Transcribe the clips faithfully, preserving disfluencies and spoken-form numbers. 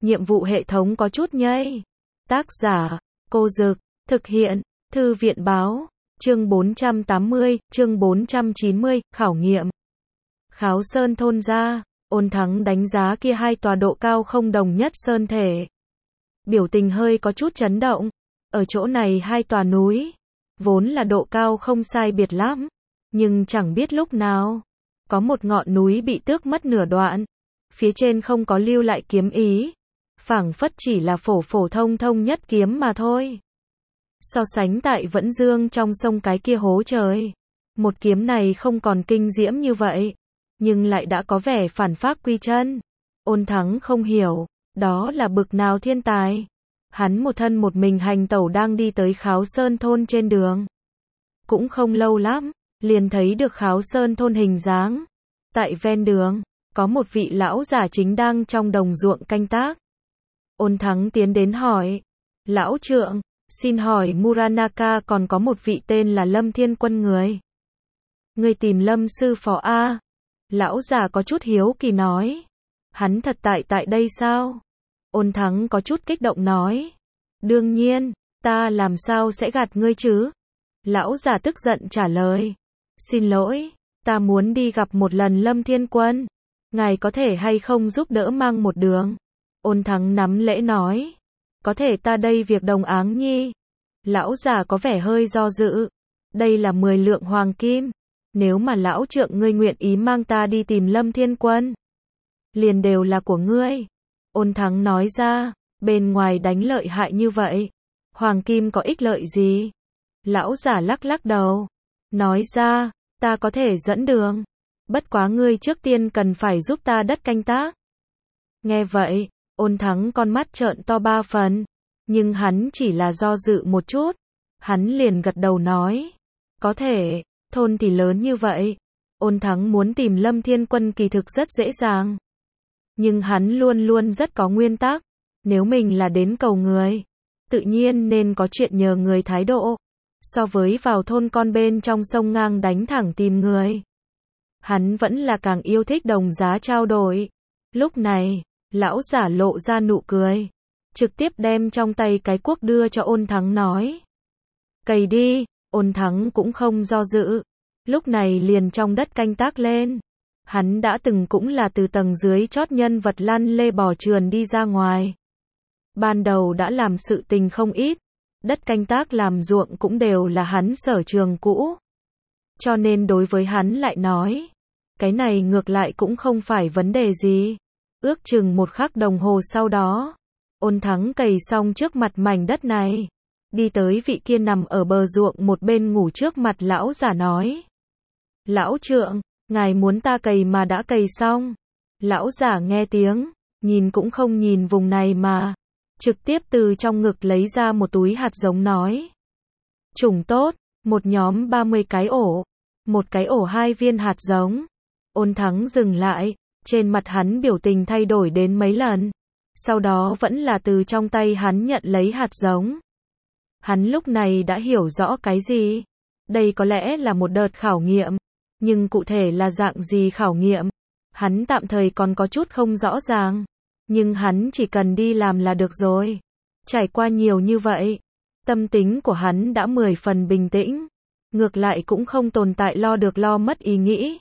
nhiệm vụ hệ thống có chút nhây. Tác giả, Cô Dực, thực hiện, Thư viện báo, chương bốn trăm tám mươi, chương bốn trăm chín mươi, khảo nghiệm. Kháo Sơn thôn ra, Ôn Thắng đánh giá kia hai tòa độ cao không đồng nhất sơn thể. Biểu tình hơi có chút chấn động. Ở chỗ này hai tòa núi, vốn là độ cao không sai biệt lắm, nhưng chẳng biết lúc nào, có một ngọn núi bị tước mất nửa đoạn. Phía trên không có lưu lại kiếm ý, phảng phất chỉ là phổ phổ thông thông nhất kiếm mà thôi. So sánh tại Vẫn Dương trong sông cái kia hố trời, một kiếm này không còn kinh diễm như vậy, nhưng lại đã có vẻ phản phác quy chân. Ôn Thắng không hiểu, đó là bực nào thiên tài. Hắn một thân một mình hành tẩu đang đi tới Kháo Sơn thôn trên đường. Cũng không lâu lắm, liền thấy được Kháo Sơn thôn hình dáng. Tại ven đường, có một vị lão già chính đang trong đồng ruộng canh tác. Ôn Thắng tiến đến hỏi, lão trượng, xin hỏi Muranaka còn có một vị tên là Lâm Thiên Quân người. Người tìm Lâm sư phó A. Lão già có chút hiếu kỳ nói, hắn thật tại tại đây sao? Ôn Thắng có chút kích động nói, đương nhiên, ta làm sao sẽ gạt ngươi chứ? Lão già tức giận trả lời, xin lỗi, ta muốn đi gặp một lần Lâm Thiên Quân. Ngài có thể hay không giúp đỡ mang một đường? Ôn Thắng nắm lễ nói, có thể ta đây việc đồng áng nhi. Lão già có vẻ hơi do dự, đây là mười lượng hoàng kim, nếu mà lão trượng ngươi nguyện ý mang ta đi tìm Lâm Thiên Quân, liền đều là của ngươi. Ôn Thắng nói ra, bên ngoài đánh lợi hại như vậy, hoàng kim có ích lợi gì? Lão già lắc lắc đầu, nói ra, ta có thể dẫn đường, bất quá ngươi trước tiên cần phải giúp ta đất canh tác. Nghe vậy, Ôn Thắng con mắt trợn to ba phần, nhưng hắn chỉ là do dự một chút, hắn liền gật đầu nói, có thể, thôn thì lớn như vậy. Ôn Thắng muốn tìm Lâm Thiên Quân kỳ thực rất dễ dàng, nhưng hắn luôn luôn rất có nguyên tắc, nếu mình là đến cầu người, tự nhiên nên có chuyện nhờ người thái độ, so với vào thôn con bên trong sông ngang đánh thẳng tìm người. Hắn vẫn là càng yêu thích đồng giá trao đổi. Lúc này, lão giả lộ ra nụ cười, trực tiếp đem trong tay cái cuốc đưa cho Ôn Thắng nói, cày đi. Ôn Thắng cũng không do dự, lúc này liền trong đất canh tác lên. Hắn đã từng cũng là từ tầng dưới chót nhân vật lăn lê bò trườn đi ra ngoài. Ban đầu đã làm sự tình không ít, đất canh tác làm ruộng cũng đều là hắn sở trường cũ. Cho nên đối với hắn lại nói, cái này ngược lại cũng không phải vấn đề gì. Ước chừng một khắc đồng hồ sau đó, Ôn Thắng cày xong trước mặt mảnh đất này, đi tới vị kia nằm ở bờ ruộng một bên ngủ trước mặt lão giả nói, lão trượng, ngài muốn ta cày mà đã cày xong. Lão giả nghe tiếng, nhìn cũng không nhìn vùng này mà, trực tiếp từ trong ngực lấy ra một túi hạt giống nói, chủng tốt, một nhóm ba mươi cái ổ, một cái ổ hai viên hạt giống. Ôn Thắng dừng lại, trên mặt hắn biểu tình thay đổi đến mấy lần, sau đó vẫn là từ trong tay hắn nhận lấy hạt giống. Hắn lúc này đã hiểu rõ cái gì, đây có lẽ là một đợt khảo nghiệm, nhưng cụ thể là dạng gì khảo nghiệm, hắn tạm thời còn có chút không rõ ràng, nhưng hắn chỉ cần đi làm là được rồi. Trải qua nhiều như vậy, tâm tính của hắn đã mười phần bình tĩnh, ngược lại cũng không tồn tại lo được lo mất ý nghĩ.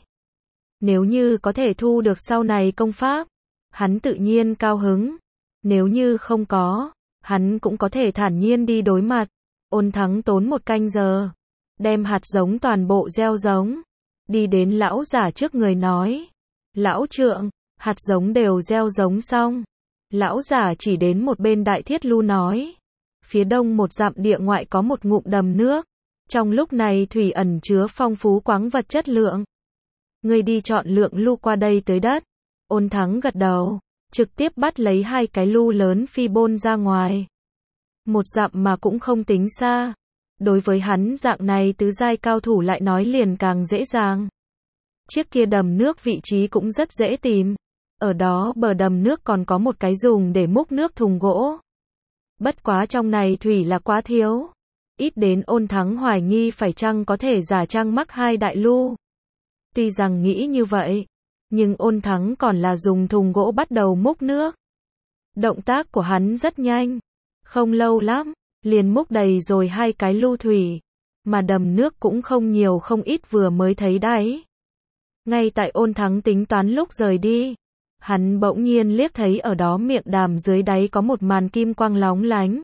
Nếu như có thể thu được sau này công pháp, hắn tự nhiên cao hứng, nếu như không có, hắn cũng có thể thản nhiên đi đối mặt. Ôn Thắng tốn một canh giờ, đem hạt giống toàn bộ gieo giống, đi đến lão giả trước người nói, lão trượng, hạt giống đều gieo giống xong. Lão giả chỉ đến một bên đại thiết lu nói, phía đông một dặm địa ngoại có một ngụm đầm nước, trong lúc này thủy ẩn chứa phong phú khoáng vật chất lượng. Ngươi đi chọn lượng lu qua đây tới đất. Ôn Thắng gật đầu, trực tiếp bắt lấy hai cái lu lớn phi bôn ra ngoài. Một dặm mà cũng không tính xa. Đối với hắn dạng này tứ giai cao thủ lại nói liền càng dễ dàng. Chiếc kia đầm nước vị trí cũng rất dễ tìm. Ở đó bờ đầm nước còn có một cái dùng để múc nước thùng gỗ. Bất quá trong này thủy là quá thiếu. Ít đến Ôn Thắng hoài nghi phải chăng có thể giả trang mắc hai đại lu. Tuy rằng nghĩ như vậy, nhưng Ôn Thắng còn là dùng thùng gỗ bắt đầu múc nước. Động tác của hắn rất nhanh. Không lâu lắm, liền múc đầy rồi hai cái lu thủy. Mà đầm nước cũng không nhiều không ít vừa mới thấy đáy. Ngay tại Ôn Thắng tính toán lúc rời đi, hắn bỗng nhiên liếc thấy ở đó miệng đàm dưới đáy có một màn kim quang lóng lánh.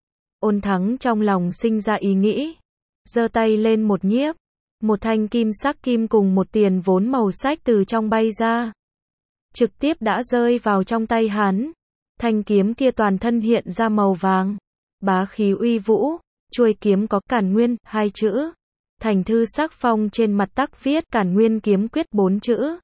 Ôn Thắng trong lòng sinh ra ý nghĩ, giơ tay lên một nhiếp, một thanh kim sắc kim cùng một tiền vốn màu xách từ trong bay ra. Trực tiếp đã rơi vào trong tay hắn. Thanh kiếm kia toàn thân hiện ra màu vàng, bá khí uy vũ, chuôi kiếm có Càn Nguyên hai chữ. Thành thư sắc phong trên mặt tắc viết Càn Nguyên kiếm quyết bốn chữ.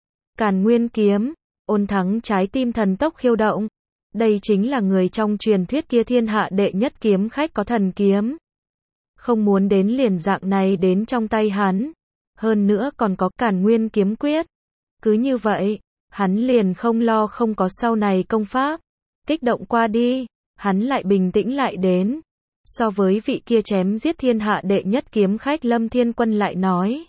Càn Nguyên kiếm, Ôn Thắng trái tim thần tốc khiêu động. Đây chính là người trong truyền thuyết kia thiên hạ đệ nhất kiếm khách có thần kiếm. Không muốn đến liền dạng này đến trong tay hắn. Hơn nữa còn có Càn Nguyên kiếm quyết. Cứ như vậy, hắn liền không lo không có sau này công pháp. Kích động qua đi, hắn lại bình tĩnh lại đến. So với vị kia chém giết thiên hạ đệ nhất kiếm khách Lâm Thiên Quân lại nói.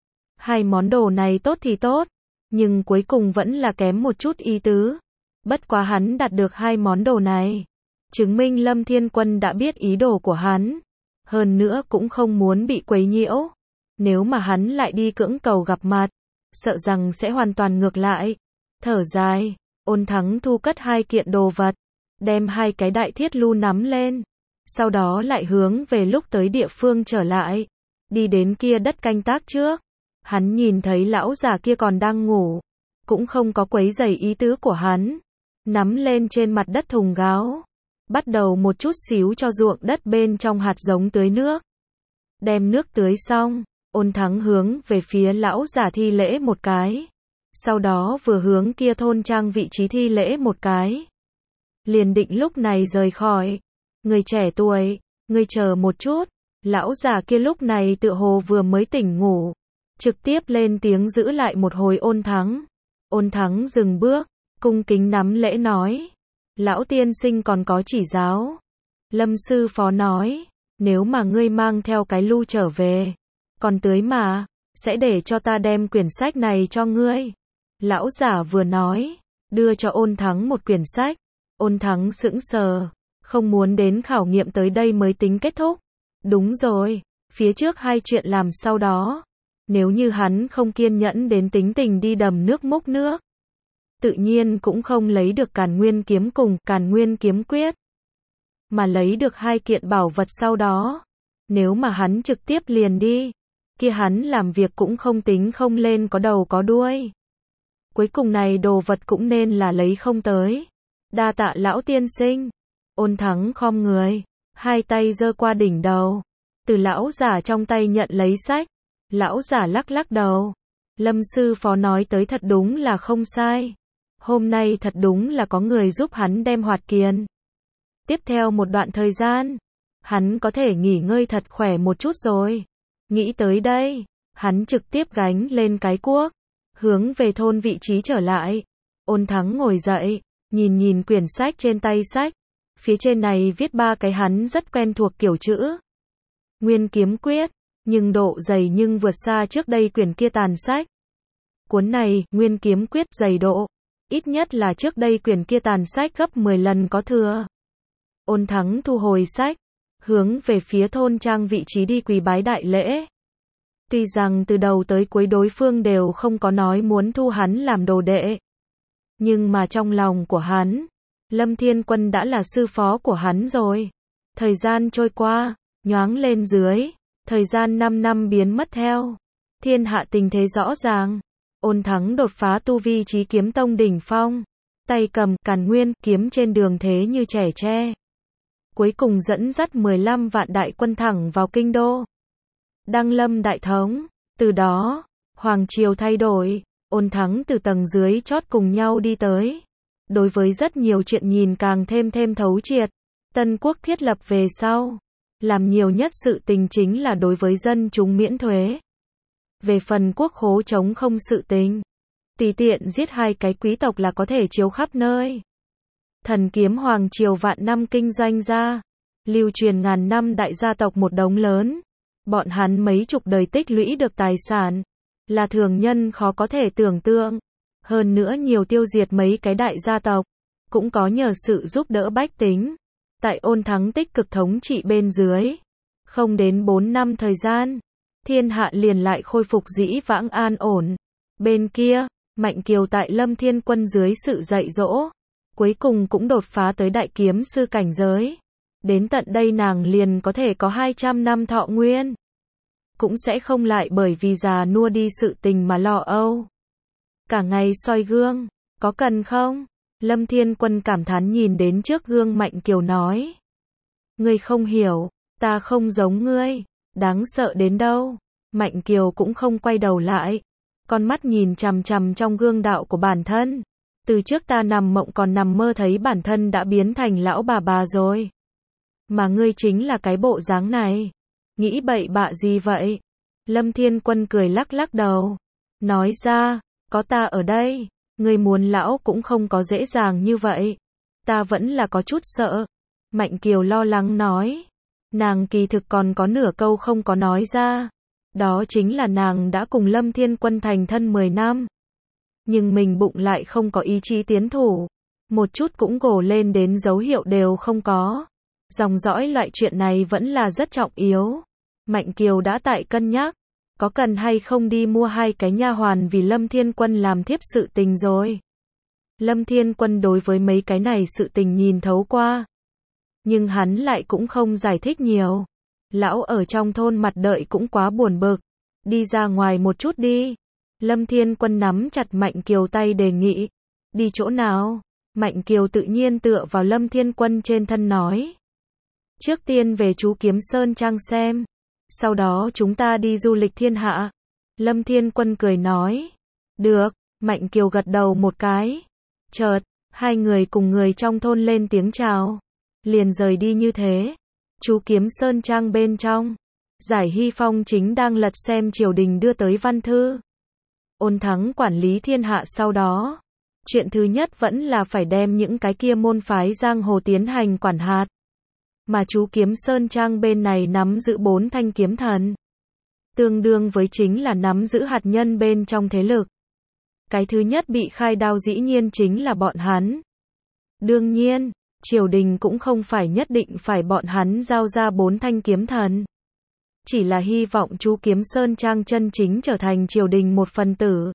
Hai món đồ này tốt thì tốt, nhưng cuối cùng vẫn là kém một chút ý tứ. Bất quá hắn đạt được hai món đồ này, chứng minh Lâm Thiên Quân đã biết ý đồ của hắn. Hơn nữa cũng không muốn bị quấy nhiễu. Nếu mà hắn lại đi cưỡng cầu gặp mặt, sợ rằng sẽ hoàn toàn ngược lại. Thở dài, Ôn Thắng thu cất hai kiện đồ vật, đem hai cái đại thiết lu nắm lên. Sau đó lại hướng về lúc tới địa phương trở lại. Đi đến kia đất canh tác trước. Hắn nhìn thấy lão già kia còn đang ngủ. Cũng không có quấy rầy ý tứ của hắn. Nắm lên trên mặt đất thùng gáo. Bắt đầu một chút xíu cho ruộng đất bên trong hạt giống tưới nước. Đem nước tưới xong, Ôn Thắng hướng về phía lão già thi lễ một cái. Sau đó vừa hướng kia thôn trang vị trí thi lễ một cái. Liền định lúc này rời khỏi. Người trẻ tuổi, người chờ một chút. Lão già kia lúc này tựa hồ vừa mới tỉnh ngủ. Trực tiếp lên tiếng giữ lại một hồi Ôn Thắng. Ôn Thắng dừng bước, cung kính nắm lễ nói. Lão tiên sinh còn có chỉ giáo. Lâm sư phó nói, nếu mà ngươi mang theo cái lu trở về, còn tưới mà, sẽ để cho ta đem quyển sách này cho ngươi. Lão giả vừa nói, đưa cho Ôn Thắng một quyển sách. Ôn Thắng sững sờ, không muốn đến khảo nghiệm tới đây mới tính kết thúc. Đúng rồi, phía trước hai chuyện làm sau đó. Nếu như hắn không kiên nhẫn đến tính tình đi đầm nước múc nước, tự nhiên cũng không lấy được Càn Nguyên kiếm cùng Càn Nguyên kiếm quyết, mà lấy được hai kiện bảo vật sau đó. Nếu mà hắn trực tiếp liền đi, kia hắn làm việc cũng không tính không lên có đầu có đuôi. Cuối cùng này đồ vật cũng nên là lấy không tới. Đa tạ lão tiên sinh. Ôn Thắng khom người, hai tay giơ qua đỉnh đầu, từ lão giả trong tay nhận lấy sách. Lão giả lắc lắc đầu. Lâm sư phó nói tới thật đúng là không sai. Hôm nay thật đúng là có người giúp hắn đem hoạt kiền. Tiếp theo một đoạn thời gian, hắn có thể nghỉ ngơi thật khỏe một chút rồi. Nghĩ tới đây, hắn trực tiếp gánh lên cái cuốc, hướng về thôn vị trí trở lại. Ôn Thắng ngồi dậy, nhìn nhìn quyển sách trên tay sách. Phía trên này viết ba cái hắn rất quen thuộc kiểu chữ. Nguyên kiếm quyết, nhưng độ dày nhưng vượt xa trước đây quyển kia tàn sách. Cuốn này, Nguyên kiếm quyết dày độ, ít nhất là trước đây quyển kia tàn sách gấp mười lần có thừa. Ôn Thắng thu hồi sách, hướng về phía thôn trang vị trí đi quỳ bái đại lễ. Tuy rằng từ đầu tới cuối đối phương đều không có nói muốn thu hắn làm đồ đệ, nhưng mà trong lòng của hắn, Lâm Thiên Quân đã là sư phó của hắn rồi. Thời gian trôi qua, nhoáng lên dưới, thời gian năm năm biến mất theo. Thiên hạ tình thế rõ ràng. Ôn Thắng đột phá tu vi chí kiếm tông đỉnh phong. Tay cầm Càn Nguyên kiếm trên đường thế như trẻ tre. Cuối cùng dẫn dắt mười lăm vạn đại quân thẳng vào kinh đô. Đăng lâm đại thống. Từ đó, hoàng triều thay đổi. Ôn Thắng từ tầng dưới chót cùng nhau đi tới. Đối với rất nhiều chuyện nhìn càng thêm thêm thấu triệt. Tân quốc thiết lập về sau, làm nhiều nhất sự tình chính là đối với dân chúng miễn thuế. Về phần quốc khố chống không sự tình, tùy tiện giết hai cái quý tộc là có thể chiếu khắp nơi. Thần kiếm hoàng triều vạn năm kinh doanh ra, lưu truyền ngàn năm đại gia tộc một đống lớn. Bọn hắn mấy chục đời tích lũy được tài sản, là thường nhân khó có thể tưởng tượng. Hơn nữa nhiều tiêu diệt mấy cái đại gia tộc, cũng có nhờ sự giúp đỡ bách tính. Tại Ôn Thắng tích cực thống trị bên dưới, không đến bốn năm thời gian, thiên hạ liền lại khôi phục dĩ vãng an ổn. Bên kia, Mạnh Kiều tại Lâm Thiên Quân dưới sự dạy dỗ, cuối cùng cũng đột phá tới đại kiếm sư cảnh giới. Đến tận đây nàng liền có thể có hai trăm năm thọ nguyên. Cũng sẽ không lại bởi vì già nua đi sự tình mà lo âu. Cả ngày soi gương, có cần không? Lâm Thiên Quân cảm thán nhìn đến trước gương Mạnh Kiều nói. Ngươi không hiểu, ta không giống ngươi, đáng sợ đến đâu. Mạnh Kiều cũng không quay đầu lại, con mắt nhìn chằm chằm trong gương đạo của bản thân. Từ trước ta nằm mộng còn nằm mơ thấy bản thân đã biến thành lão bà bà rồi. Mà ngươi chính là cái bộ dáng này. Nghĩ bậy bạ gì vậy? Lâm Thiên Quân cười lắc lắc đầu. Nói ra, có ta ở đây, ngươi muốn lão cũng không có dễ dàng như vậy. Ta vẫn là có chút sợ. Mạnh Kiều lo lắng nói. Nàng kỳ thực còn có nửa câu không có nói ra. Đó chính là nàng đã cùng Lâm Thiên Quân thành thân mười năm. Nhưng mình bụng lại không có ý chí tiến thủ. Một chút cũng gồ lên đến dấu hiệu đều không có. Dòng dõi loại chuyện này vẫn là rất trọng yếu. Mạnh Kiều đã tại cân nhắc, có cần hay không đi mua hai cái nha hoàn vì Lâm Thiên Quân làm thiếp sự tình rồi. Lâm Thiên Quân đối với mấy cái này sự tình nhìn thấu qua. Nhưng hắn lại cũng không giải thích nhiều. Lão ở trong thôn mặt đợi cũng quá buồn bực. Đi ra ngoài một chút đi. Lâm Thiên Quân nắm chặt Mạnh Kiều tay đề nghị. Đi chỗ nào? Mạnh Kiều tự nhiên tựa vào Lâm Thiên Quân trên thân nói. Trước tiên về chú Kiếm Sơn Trang xem. Sau đó chúng ta đi du lịch thiên hạ. Lâm Thiên Quân cười nói. Được, Mạnh Kiều gật đầu một cái. Chợt, hai người cùng người trong thôn lên tiếng chào. Liền rời đi như thế. Chú Kiếm Sơn Trang bên trong. Giải Hy Phong chính đang lật xem triều đình đưa tới văn thư. Ôn Thắng quản lý thiên hạ sau đó. Chuyện thứ nhất vẫn là phải đem những cái kia môn phái giang hồ tiến hành quản hạt. Mà chú Kiếm Sơn Trang bên này nắm giữ bốn thanh kiếm thần. Tương đương với chính là nắm giữ hạt nhân bên trong thế lực. Cái thứ nhất bị khai đao dĩ nhiên chính là bọn hắn. Đương nhiên, triều đình cũng không phải nhất định phải bọn hắn giao ra bốn thanh kiếm thần. Chỉ là hy vọng chú Kiếm Sơn Trang chân chính trở thành triều đình một phần tử.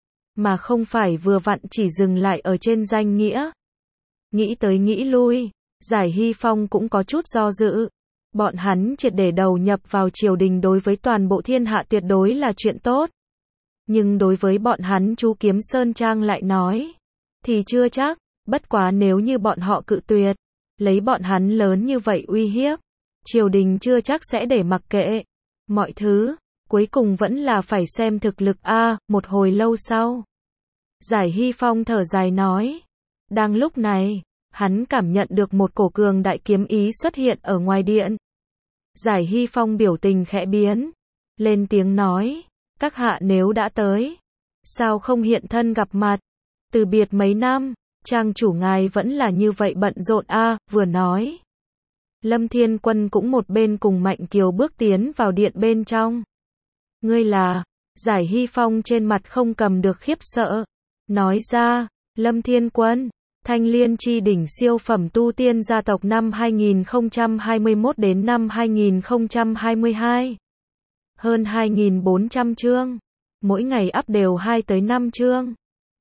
Mà không phải vừa vặn chỉ dừng lại ở trên danh nghĩa. Nghĩ tới nghĩ lui. Giải Hy Phong cũng có chút do dự. Bọn hắn triệt để đầu nhập vào triều đình đối với toàn bộ thiên hạ tuyệt đối là chuyện tốt. Nhưng đối với bọn hắn chú Kiếm Sơn Trang lại nói. Thì chưa chắc, bất quá nếu như bọn họ cự tuyệt. Lấy bọn hắn lớn như vậy uy hiếp. Triều đình chưa chắc sẽ để mặc kệ. Mọi thứ, cuối cùng vẫn là phải xem thực lực a. Một hồi lâu sau. Giải Hy Phong thở dài nói. Đang lúc này. Hắn cảm nhận được một cổ cường đại kiếm ý xuất hiện ở ngoài điện. Giải Hy Phong biểu tình khẽ biến. Lên tiếng nói. Các hạ nếu đã tới. Sao không hiện thân gặp mặt? Từ biệt mấy năm. Trang chủ ngài vẫn là như vậy bận rộn a. Vừa nói. Lâm Thiên Quân cũng một bên cùng Mạnh Kiều bước tiến vào điện bên trong. Ngươi là. Giải Hy Phong trên mặt không cầm được khiếp sợ. Nói ra. Lâm Thiên Quân. Thanh Liên chi đỉnh siêu phẩm tu tiên gia tộc năm hai nghìn không trăm hai mươi mốt đến năm hai nghìn không trăm hai mươi hai. Hơn hai nghìn bốn trăm chương. Mỗi ngày up đều hai tới năm chương.